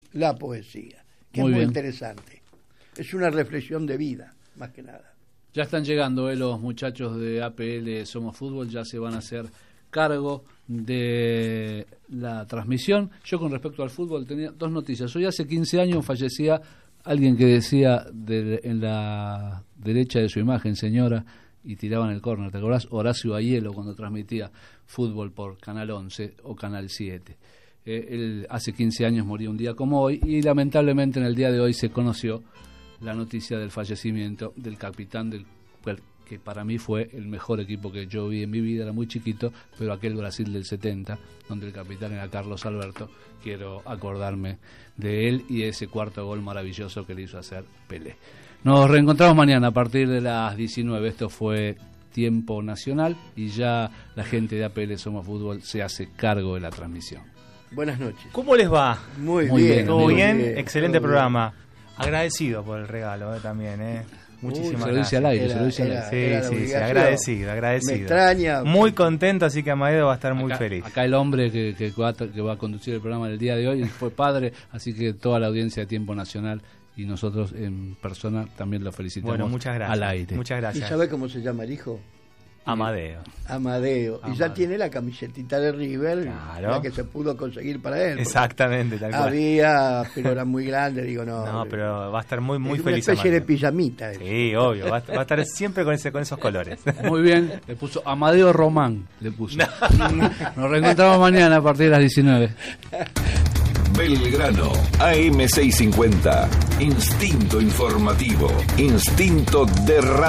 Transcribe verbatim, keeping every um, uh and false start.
la poesía, que muy es muy bien. interesante. Es una reflexión de vida, más que nada. Ya están llegando eh, los muchachos de A P L Somos Fútbol, ya se van a hacer cargo de la transmisión. Yo con respecto al fútbol tenía dos noticias. Hoy hace quince años fallecía alguien que decía de, en la derecha de su imagen, señora, y tiraban el córner. ¿Te acordás? Horacio Aiello, cuando transmitía fútbol por Canal once o Canal siete. Eh, él hace quince años murió un día como hoy y lamentablemente en el día de hoy se conoció la noticia del fallecimiento del capitán del que para mí fue el mejor equipo que yo vi en mi vida. Era muy chiquito, pero aquel Brasil del setenta, donde el capitán era Carlos Alberto, quiero acordarme de él y ese cuarto gol maravilloso que le hizo hacer Pelé. Nos reencontramos mañana a partir de las diecinueve. Esto fue Tiempo Nacional y ya la gente de A P L Somos Fútbol se hace cargo de la transmisión. Buenas noches. ¿Cómo les va? Muy, Muy bien. bien, ¿Todo amigo. bien? bien, Excelente todo programa. Agradecido por el regalo eh, también, ¿eh? Muchísimas Se lo dice gracias. al aire, Era- se lo dice al era- aire. Sí, era la sí, sí, obligación. agradecido, agradecido. Me extraña. Muy contento, así que Amadeo va a estar muy Acá, feliz. acá el hombre que, que, va a, que va a conducir el programa del día de hoy fue padre, así que toda la audiencia de Tiempo Nacional y nosotros en persona también lo felicitamos Bueno, muchas gracias. al aire. Muchas ¿Y gracias. sabe cómo se llama el hijo? Amadeo. Amadeo. Y ya Amadeo. tiene la camisetita de River, Claro. la que se pudo conseguir para él. porque Exactamente, tal cual. Había, pero era muy grande, digo, no. No, pero va a estar muy, muy es una feliz. especie de Amadeo. pijamita. eso. Sí, obvio, va a, va a estar siempre con, ese, con esos colores. Muy bien, le puso Amadeo Román, le puso. Nos reencontramos mañana a partir de las diecinueve. Belgrano, A M seiscientos cincuenta. Instinto informativo. Instinto de radio.